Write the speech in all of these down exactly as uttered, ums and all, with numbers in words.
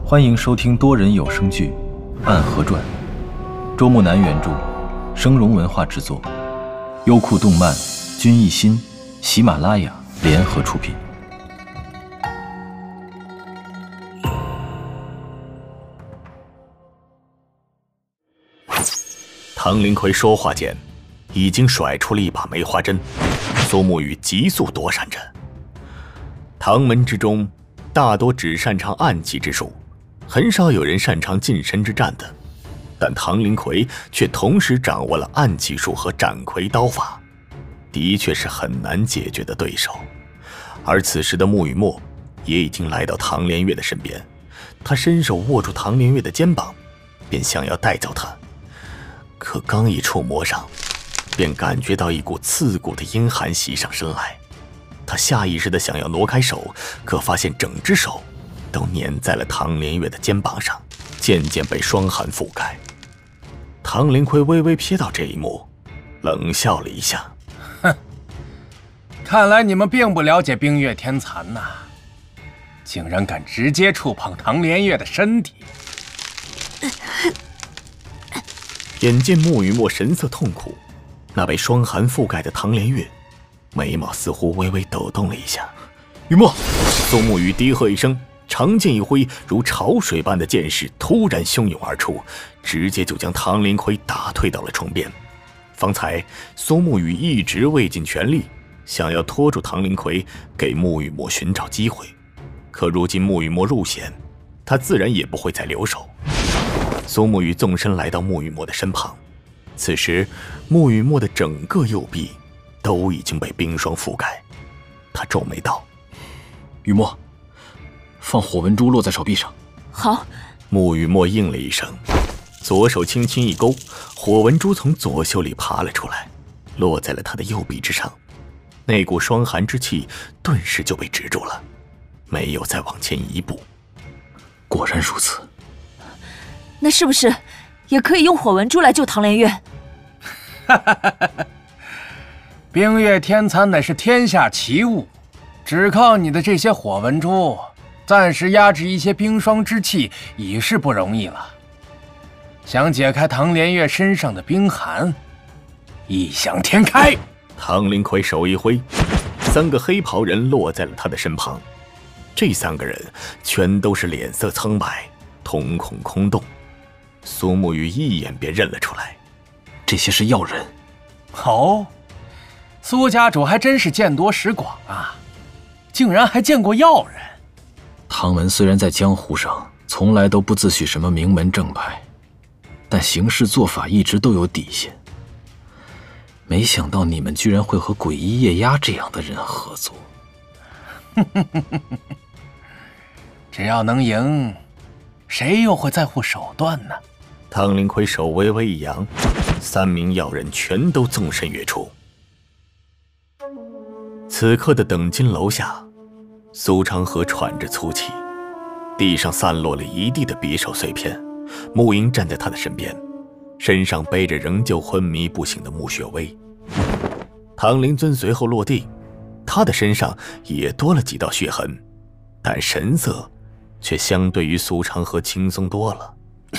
欢迎收听多人有声剧《暗河传》，周木南原著，声荣文化制作，优酷动漫、君艺心、喜马拉雅联合出品。 唐林奎说话间，已经甩出了一把梅花针，苏沐雨急速躲闪着。唐门之中，大多只擅长暗器之术，很少有人擅长近身之战的。但唐林奎却同时掌握了暗器术和斩魁刀法，的确是很难解决的对手。而此时的沐雨墨也已经来到唐连月的身边，他伸手握住唐连月的肩膀，便想要带走他。可刚一触摸上，便感觉到一股刺骨的阴寒袭上身来。他下意识地想要挪开手，可发现整只手都粘在了唐连月的肩膀上，渐渐被霜寒覆盖。唐林奎微微瞥到这一幕，冷笑了一下：“ 哼，看来你们并不了解冰月天残呐，竟然敢直接触碰唐连月的身体。” 眼见沐雨墨神色痛苦，那被霜寒覆盖的唐连月眉毛似乎微微抖动了一下。雨墨，苏沐雨低喝一声，长剑一挥，如潮水般的剑势突然汹涌而出，直接就将唐林奎打退到了床边。方才苏沐雨一直未尽全力，想要拖住唐林奎，给沐雨墨寻找机会，可如今沐雨墨入险，他自然也不会再留手。苏沐雨纵身来到沐雨墨的身旁，此时沐雨墨的整个右臂都已经被冰霜覆盖。他皱眉道：“ 雨墨，放火纹珠落在手臂上。” 好。 沐雨墨应了一声，左手轻轻一勾，火纹珠从左袖里爬了出来，落在了他的右臂之上。那股霜寒之气顿时就被止住了，没有再往前一步。 果然如此。 那是不是也可以用火纹珠来救唐连月？ 冰月天残乃是天下奇物，只靠你的这些火纹珠，暂时压制一些冰霜之气已是不容易了。想解开唐连月身上的冰寒，异想天开。 唐林奎手一挥，三个黑袍人落在了他的身旁。这三个人全都是脸色苍白，瞳孔空洞。苏沐雨一眼便认了出来， 这些是药人。 哦，苏家主还真是见多识广啊，竟然还见过药人。 唐门虽然在江湖上从来都不自诩什么名门正派，但行事做法一直都有底线。没想到你们居然会和诡异夜鸦这样的人合作。 只要能赢，谁又会在乎手段呢？ 唐林奎手微微一扬，三名药人全都纵身跃出。此刻的等金楼下，苏长河喘着粗气，地上散落了一地的匕首碎片。沐莹站在他的身边，身上背着仍旧昏迷不醒的穆雪薇。唐灵尊随后落地，他的身上也多了几道血痕，但神色却相对于苏长河轻松多了。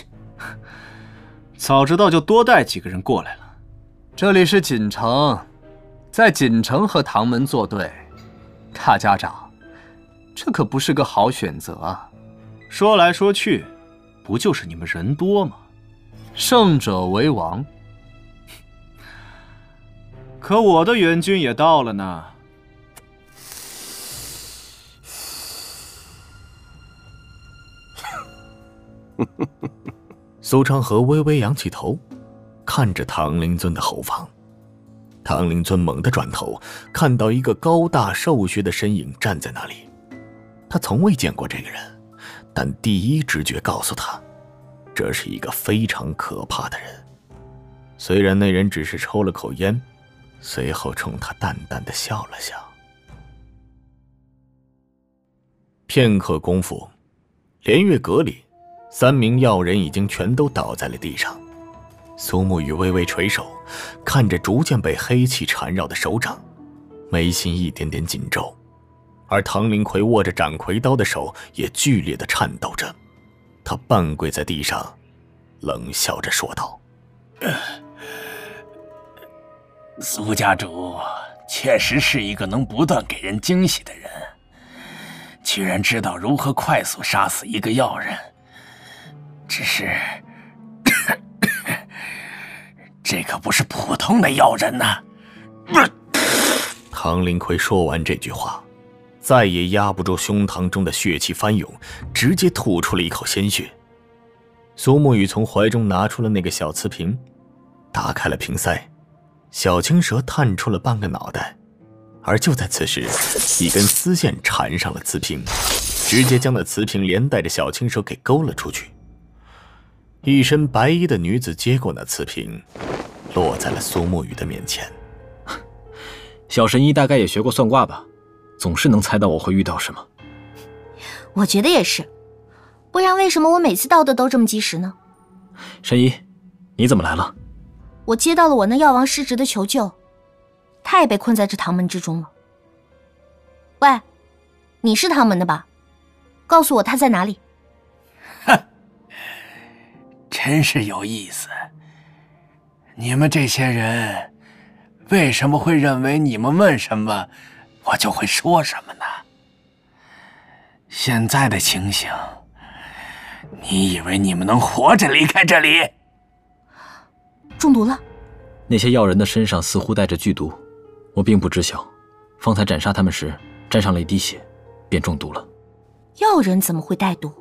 早知道就多带几个人过来了。 这里是锦城，在锦城和唐门作对，大家长，这可不是个好选择啊。 说来说去，不就是你们人多吗？ 胜者为王。 可我的援军也到了呢。 苏长河微微扬起头，看着唐灵尊的后方。唐灵尊猛地转头，看到一个高大瘦削的身影站在那里。他从未见过这个人，但第一直觉告诉他，这是一个非常可怕的人。虽然那人只是抽了口烟，随后冲他淡淡的笑了笑。片刻功夫，连月阁里三名药人已经全都倒在了地上。苏沐雨微微垂手，看着逐渐被黑气缠绕的手掌，眉心一点点紧皱，而唐林奎握着斩魁刀的手也剧烈地颤抖着。 他半跪在地上，冷笑着说道：“ 苏家主确实是一个能不断给人惊喜的人，居然知道如何快速杀死一个药人。只是，这可不是普通的药人呐！” 唐林奎说完这句话，再也压不住胸膛中的血气翻涌，直接吐出了一口鲜血。苏沐雨从怀中拿出了那个小瓷瓶，打开了瓶塞，小青蛇探出了半个脑袋，而就在此时，一根丝线缠上了瓷瓶，直接将那瓷瓶连带着小青蛇给勾了出去。一身白衣的女子接过那瓷瓶，落在了苏沐雨的面前。 小神医大概也学过算卦吧，总是能猜到我会遇到什么。 我觉得也是，不然为什么我每次到的都这么及时呢？ 神医，你怎么来了？ 我接到了我那药王失职的求救，他也被困在这唐门之中了。喂，你是唐门的吧？告诉我他在哪里。 哼，真是有意思。你们这些人为什么会认为你们问什么我就会说什么呢？现在的情形，你以为你们能活着离开这里？ 中毒了？ 那些药人的身上似乎带着剧毒，我并不知晓。方才斩杀他们时沾上了一滴血，便中毒了。 药人怎么会带毒？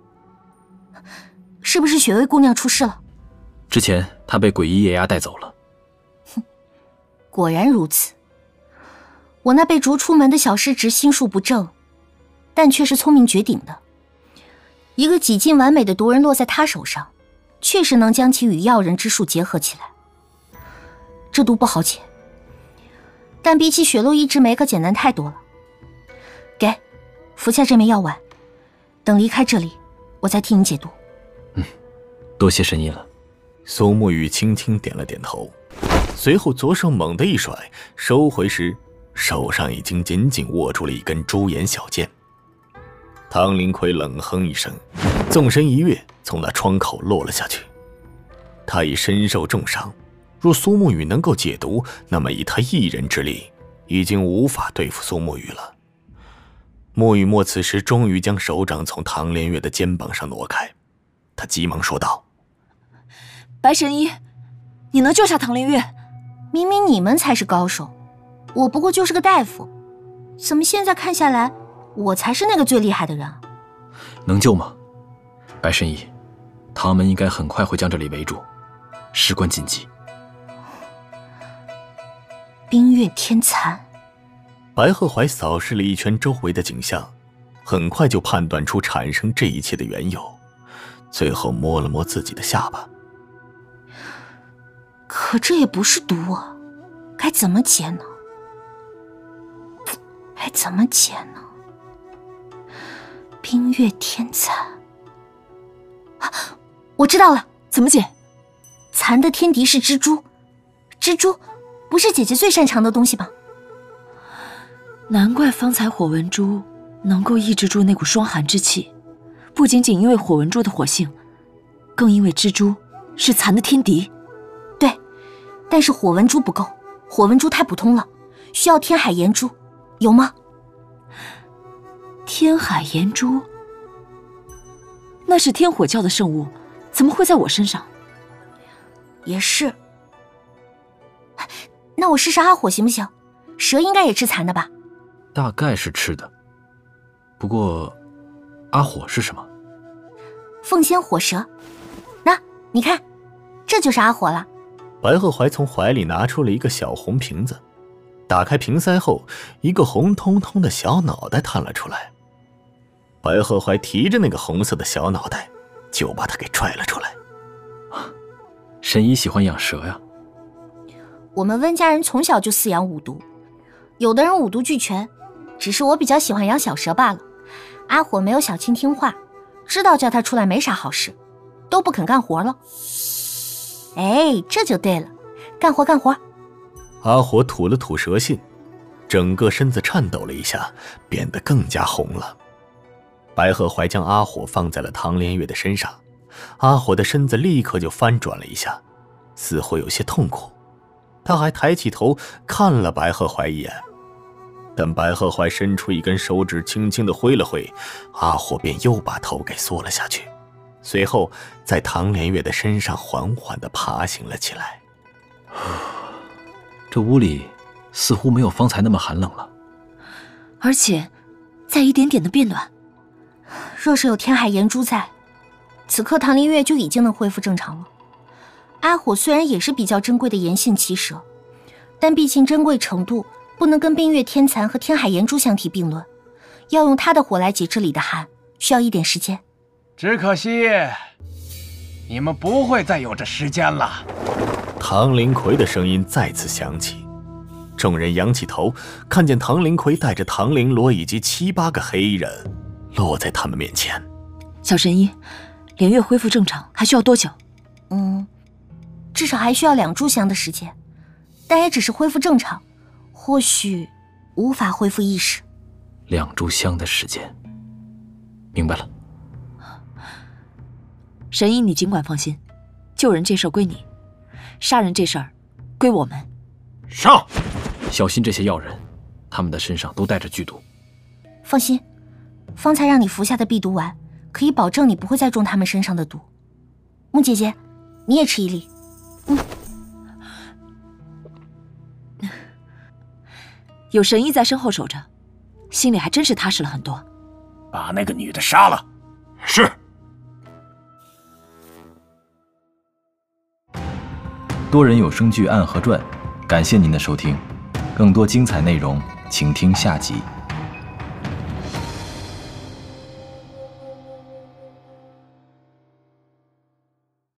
是不是雪薇姑娘出事了？ 之前她被鬼医夜鸦带走了。 哼，果然如此。我那被逐出门的小失职心术不正，但却是聪明绝顶的。一个几近完美的毒人落在他手上，确实能将其与药人之术结合起来。这毒不好解，但比起血路一枝梅可简单太多了。给，服下这枚药丸，等离开这里，我再替你解毒。 嗯，多谢神医了。 苏沐雨轻轻点了点头，随后左手猛地一甩，收回时手上已经紧紧握住了一根朱颜小剑。唐林奎冷哼一声，纵身一跃，从那窗口落了下去。他已身受重伤，若苏沐雨能够解毒，那么以他一人之力，已经无法对付苏沐雨了。沐雨墨此时终于将手掌从唐连月的肩膀上挪开，他急忙说道：“ 白神医，你能救下唐连月？ 明明你们才是高手，我不过就是个大夫，怎么现在看下来，我才是那个最厉害的人啊？” 能救吗？白神医，唐门应该很快会将这里围住，事关紧急。 冰月天残。 白鹤怀扫视了一圈周围的景象，很快就判断出产生这一切的缘由，最后摸了摸自己的下巴。 可这也不是毒啊，该怎么解呢？该怎么解呢？冰月天残，啊，我知道了， 怎么解？ 残的天敌是蜘蛛，蜘蛛不是姐姐最擅长的东西吗？ 难怪方才火纹珠能够抑制住那股霜寒之气，不仅仅因为火纹珠的火性，更因为蜘蛛是残的天敌。 对，但是火纹珠不够，火纹珠太普通了，需要天海炎珠，有吗？ 天海炎珠？那是天火教的圣物，怎么会在我身上？ 也是。那我试试阿火行不行？蛇应该也吃残的吧？ 大概是吃的，不过阿火是什么？ 凤仙火蛇。那你看，这就是阿火了。 白鹤怀从怀里拿出了一个小红瓶子，打开瓶塞后，一个红彤彤的小脑袋探了出来。白鹤怀提着那个红色的小脑袋，就把它给拽了出来。 神医喜欢养蛇呀？ 我们温家人从小就饲养五毒，有的人五毒俱全，只是我比较喜欢养小蛇罢了。阿火没有小青听话，知道叫他出来没啥好事，都不肯干活了。哎，这就对了，干活干活。 阿火吐了吐蛇信，整个身子颤抖了一下，变得更加红了。 白鹤怀将阿火放在了唐连月的身上，阿火的身子立刻就翻转了一下，似乎有些痛苦。他还抬起头看了白鹤怀一眼，但白鹤怀伸出一根手指轻轻地挥了挥，阿火便又把头给缩了下去，随后在唐连月的身上缓缓地爬行了起来。 这屋里似乎没有方才那么寒冷了， 而且在一点点的变暖。 若是有天海岩珠在，此刻唐连月就已经能恢复正常了。阿火虽然也是比较珍贵的炎性奇蛇，但毕竟珍贵程度不能跟冰月天蚕和天海岩珠相提并论，要用它的火来解这里的寒，需要一点时间。 只可惜你们不会再有这时间了。 唐灵魁的声音再次响起，众人仰起头，看见唐灵魁带着唐灵罗以及七八个黑衣人落在他们面前。 小神医，连月恢复正常还需要多久？ 嗯，至少还需要两炷香的时间，但也只是恢复正常，或许无法恢复意识。 两炷香的时间，明白了。 神医，你尽管放心，救人这事儿归你，杀人这事儿归我们。 上！ 小心这些药人，他们的身上都带着剧毒。 放心，方才让你服下的避毒丸，可以保证你不会再中他们身上的毒。木姐姐，你也吃一粒。嗯。 有神医在身后守着，心里还真是踏实了很多。 把那个女的杀了。 是。 多人有声剧《暗河传》，感谢您的收听，更多精彩内容，请听下集。